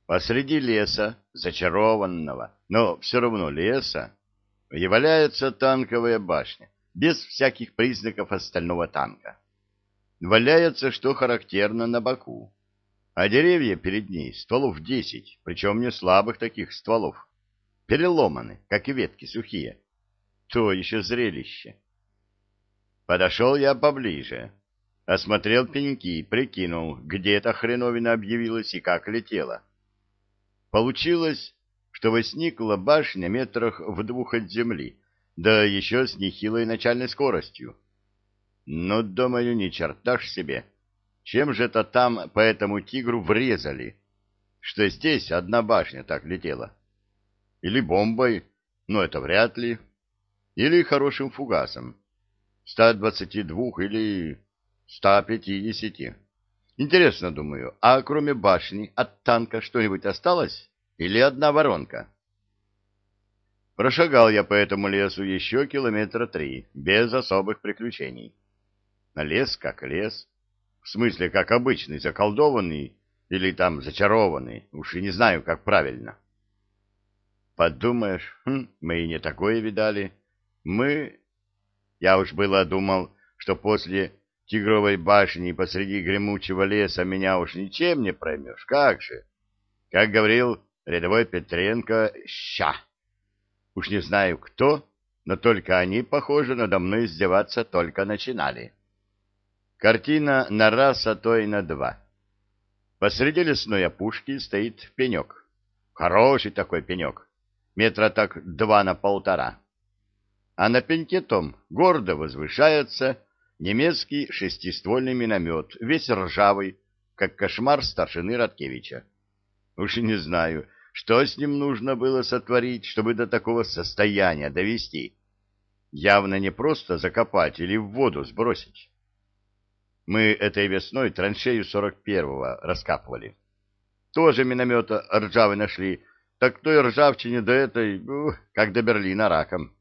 Посреди леса, зачарованного, но все равно леса, и валяется танковая башня, без всяких признаков остального танка. Валяется, что характерно, на боку. А деревья перед ней стволов 10, причем не слабых таких стволов, переломаны, как и ветки сухие. То еще зрелище. Подошел я поближе, осмотрел пеньки, прикинул, где эта хреновина объявилась и как летела. Получилось, что возникла башня метрах в 2 от земли, да еще с нехилой начальной скоростью. Но, думаю, ни черта ж себе. Чем же это там по этому тигру врезали, что здесь одна башня так летела? Или бомбой, но это вряд ли. Или хорошим фугасом. 122 или 150. Интересно, думаю, а кроме башни от танка что-нибудь осталось? Или одна воронка? Прошагал я по этому лесу еще километра 3, без особых приключений. Лес как лес. В смысле, как обычный, заколдованный или там зачарованный, уж и не знаю, как правильно. Подумаешь, мы и не такое видали. Я уж было думал, что после Тигровой башни посреди гремучего леса меня уж ничем не проймешь. Как же? Как говорил рядовой Петренко, ща. Уж не знаю кто, но только они, похоже, надо мной издеваться только начинали. Картина на раз, а то и на два. Посреди лесной опушки стоит пенек. Хороший такой пенек. Метра так 2 на 1,5. А на пеньке том гордо возвышается немецкий шестиствольный миномет, весь ржавый, как кошмар старшины Радкевича. Уж и не знаю, что с ним нужно было сотворить, чтобы до такого состояния довести. Явно не просто закопать или в воду сбросить. Мы этой весной траншею 41-го раскапывали. Тоже миномета ржавый нашли, так той ржавчине до этой, как до Берлина раком.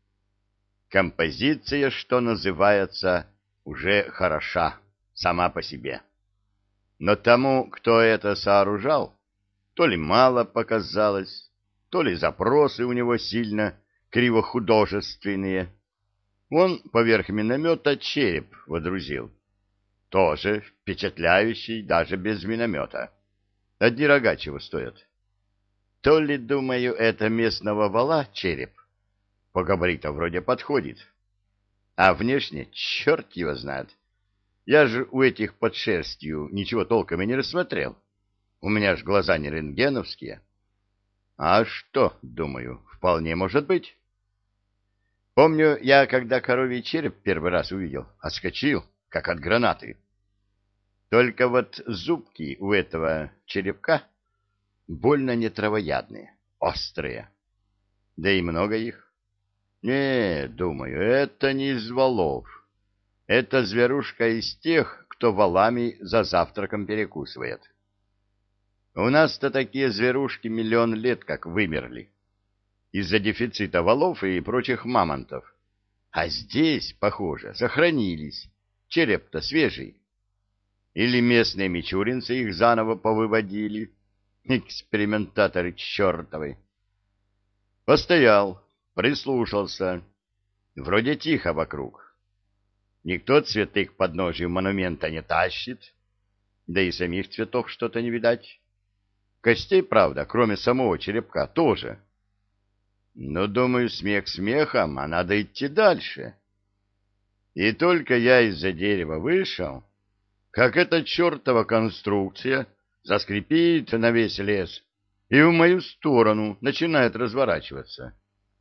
Композиция, что называется, уже хороша сама по себе. Но тому, кто это сооружал, то ли мало показалось, то ли запросы у него сильно кривохудожественные. Он поверх миномета череп водрузил. Тоже впечатляющий даже без миномета. Одни рога чего стоят. То ли, думаю, это местного вала череп. По габаритам вроде подходит. А внешне черт его знает. Я же у этих под шерстью ничего толком и не рассмотрел. У меня ж глаза не рентгеновские. А что, думаю, вполне может быть. Помню, я когда коровий череп первый раз увидел, отскочил, как от гранаты. Только вот зубки у этого черепка больно не травоядные, острые. Да и много их. Не, думаю, это не из валов. Это зверушка из тех, кто валами за завтраком перекусывает. У нас-то такие зверушки 1 000 000 лет как вымерли. Из-за дефицита валов и прочих мамонтов. А здесь, похоже, сохранились. Череп-то свежий. Или местные мичуринцы их заново повыводили. Экспериментаторы чертовы. Постоял, прислушался. Вроде тихо вокруг. Никто цветы к подножию монумента не тащит. Да и самих цветов что-то не видать. Костей, правда, кроме самого черепка, тоже. Но, думаю, смех смехом, а надо идти дальше. И только я из-за дерева вышел, как эта чертова конструкция заскрипит на весь лес и в мою сторону начинает разворачиваться.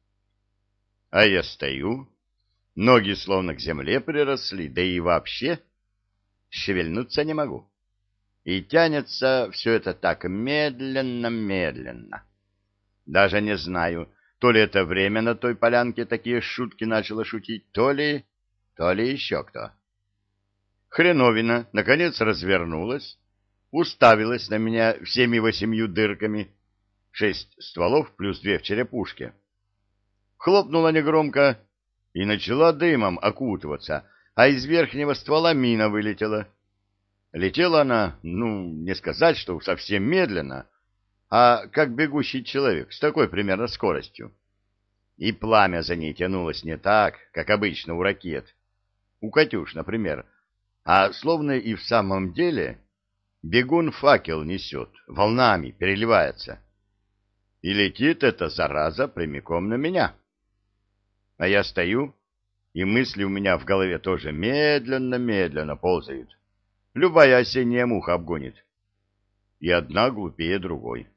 А я стою, ноги словно к земле приросли, да и вообще шевельнуться не могу. И тянется все это так медленно-медленно. Даже не знаю, то ли это время на той полянке такие шутки начало шутить, то ли еще кто. Хреновина, наконец, развернулась, уставилась на меня всеми 8 дырками, 6 стволов плюс 2 в черепушке. Хлопнула негромко и начала дымом окутываться, а из верхнего ствола мина вылетела. Летела она, не сказать, что совсем медленно, а как бегущий человек с такой примерно скоростью. И пламя за ней тянулось не так, как обычно у ракет, у «Катюш», например, а словно и в самом деле бегун факел несет, волнами переливается. И летит эта зараза прямиком на меня. А я стою, и мысли у меня в голове тоже медленно-медленно ползают. Любая осенняя муха обгонит. И одна глупее другой.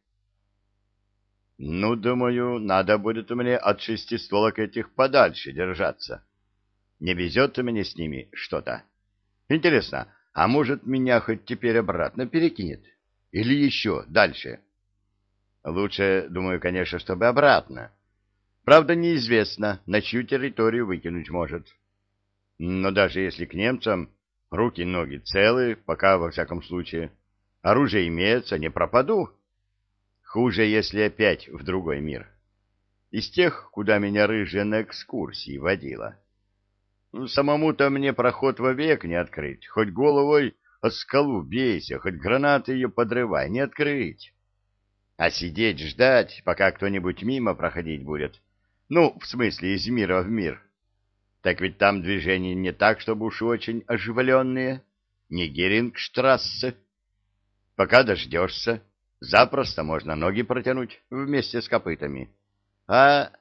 Ну, думаю, надо будет мне от шестистволок этих подальше держаться. Не везет у меня с ними что-то. Интересно, а может, меня хоть теперь обратно перекинет? Или еще дальше? Лучше, думаю, конечно, чтобы обратно. Правда, неизвестно, на чью территорию выкинуть может. Но даже если к немцам руки-ноги целы, пока, во всяком случае, оружие имеется, не пропаду. Хуже, если опять в другой мир. Из тех, куда меня рыжая на экскурсии водила. Самому-то мне проход вовек не открыть, хоть головой о скалу бейся, хоть гранаты ее подрывай, не открыть. А сидеть ждать, пока кто-нибудь мимо проходить будет, ну, в смысле, из мира в мир, так ведь там движения не так, чтобы уж очень оживленные, не Герингштрассе. Пока дождешься, запросто можно ноги протянуть вместе с копытами. А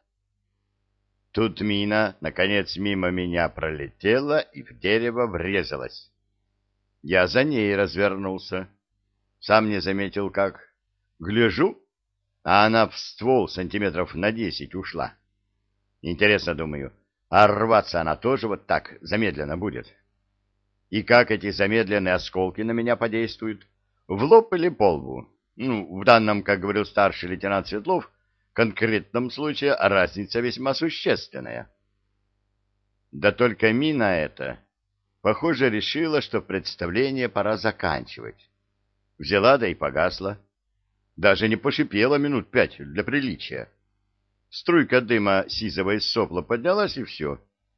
тут мина, наконец, мимо меня пролетела и в дерево врезалась. Я за ней развернулся. Сам не заметил, как. Гляжу, а она в ствол сантиметров на 10 ушла. Интересно, думаю, а рваться она тоже вот так замедленно будет? И как эти замедленные осколки на меня подействуют? В лоб или по лбу? Ну, в данном, как говорил старший лейтенант Светлов, конкретном случае разница весьма существенная. Да только мина эта, похоже, решила, что представление пора заканчивать. Взяла да и погасла. Даже не пошипела минут 5 для приличия. Струйка дыма сизого из сопла поднялась, и все.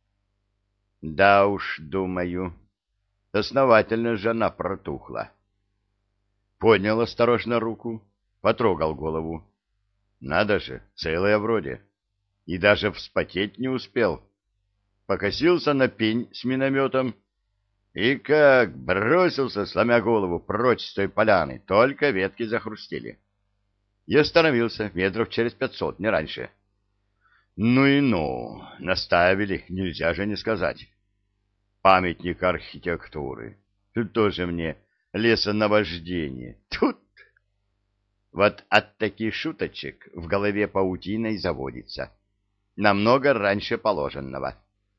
Да уж, думаю, основательно же она протухла. Поднял осторожно руку, потрогал голову. Надо же, целая вроде. И даже вспотеть не успел. Покосился на пень с минометом и как бросился, сломя голову, прочь с той поляны, только ветки захрустели. И остановился метров через 500, не раньше. Ну и ну, наставили, нельзя же не сказать. Памятник архитектуры. Тут тоже мне лесонавождение. Тут вот от таких шуточек в голове паутиной заводится. Намного раньше положенного.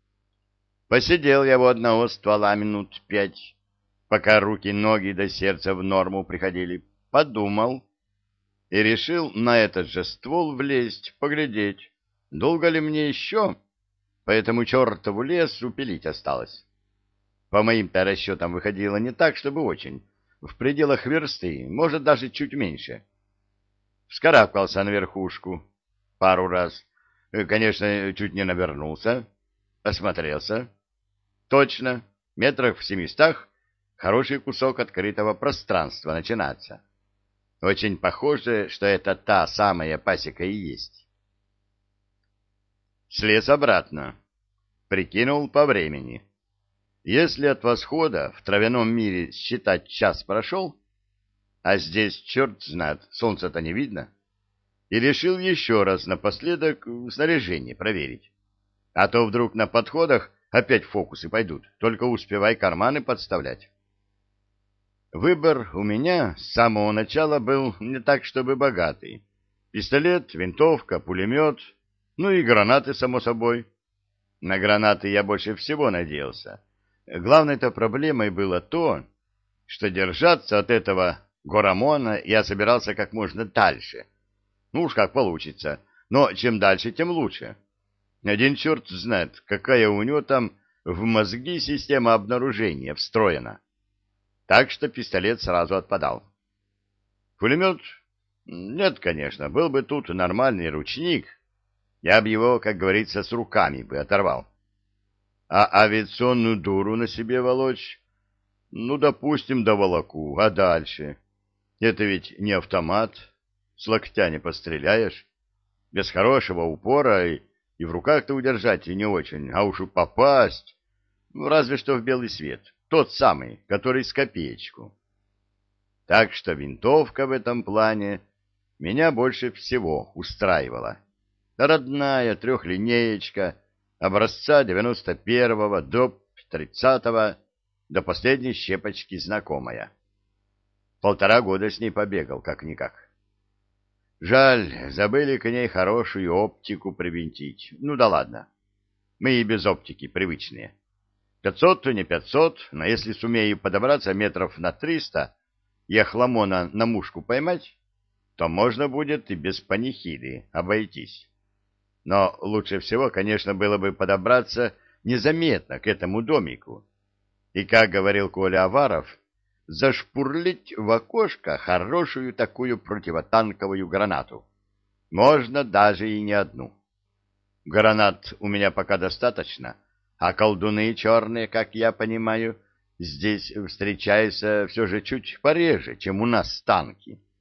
Посидел я у одного ствола минут 5, пока руки-ноги до сердца в норму приходили. Подумал и решил на этот же ствол влезть, поглядеть, долго ли мне еще по этому чертову лесу пилить осталось. По моим-то расчетам выходило не так, чтобы очень. В пределах версты, может, даже чуть меньше. Вскарабкался на верхушку пару раз. Конечно, чуть не навернулся. Осмотрелся. Точно, метрах в 700 хороший кусок открытого пространства начинается. Очень похоже, что это та самая пасека и есть. Слез обратно. Прикинул по времени. Если от восхода в травяном мире считать час прошел, а здесь черт знает, солнца-то не видно, и решил еще раз напоследок снаряжение проверить. А то вдруг на подходах опять фокусы пойдут, только успевай карманы подставлять. Выбор у меня с самого начала был не так, чтобы богатый. Пистолет, винтовка, пулемет, ну и гранаты, само собой. На гранаты я больше всего надеялся. Главной-то проблемой было то, что держаться от этого горамона я собирался как можно дальше. Ну уж как получится, но чем дальше, тем лучше. Один черт знает, какая у него там в мозги система обнаружения встроена. Так что пистолет сразу отпадал. Пулемет? Нет, конечно, был бы тут нормальный ручник, я бы его, как говорится, с руками бы оторвал. А авиационную дуру на себе волочь? Ну, допустим, доволоку, а дальше? Это ведь не автомат. с локтя не постреляешь. Без хорошего упора и в руках-то удержать и не очень, а уж и попасть, ну, разве что в белый свет, тот самый, который с копеечку. Так что винтовка в этом плане меня больше всего устраивала. Родная трехлинеечка образца 91-го до 30-го, до последней щепочки знакомая. 1,5 года с ней побегал, как-никак. Жаль, забыли к ней хорошую оптику привинтить. Ну да ладно, мы и без оптики привычные. 500 то не 500, но если сумею подобраться метров на 300 и охламона на мушку поймать, то можно будет и без панихиды обойтись. Но лучше всего, конечно, было бы подобраться незаметно к этому домику. И, как говорил Коля Аваров, зашпурлить в окошко хорошую такую противотанковую гранату. Можно даже и не одну. Гранат у меня пока достаточно, а колдуны черные, как я понимаю, здесь встречаются все же чуть пореже, чем у нас танки.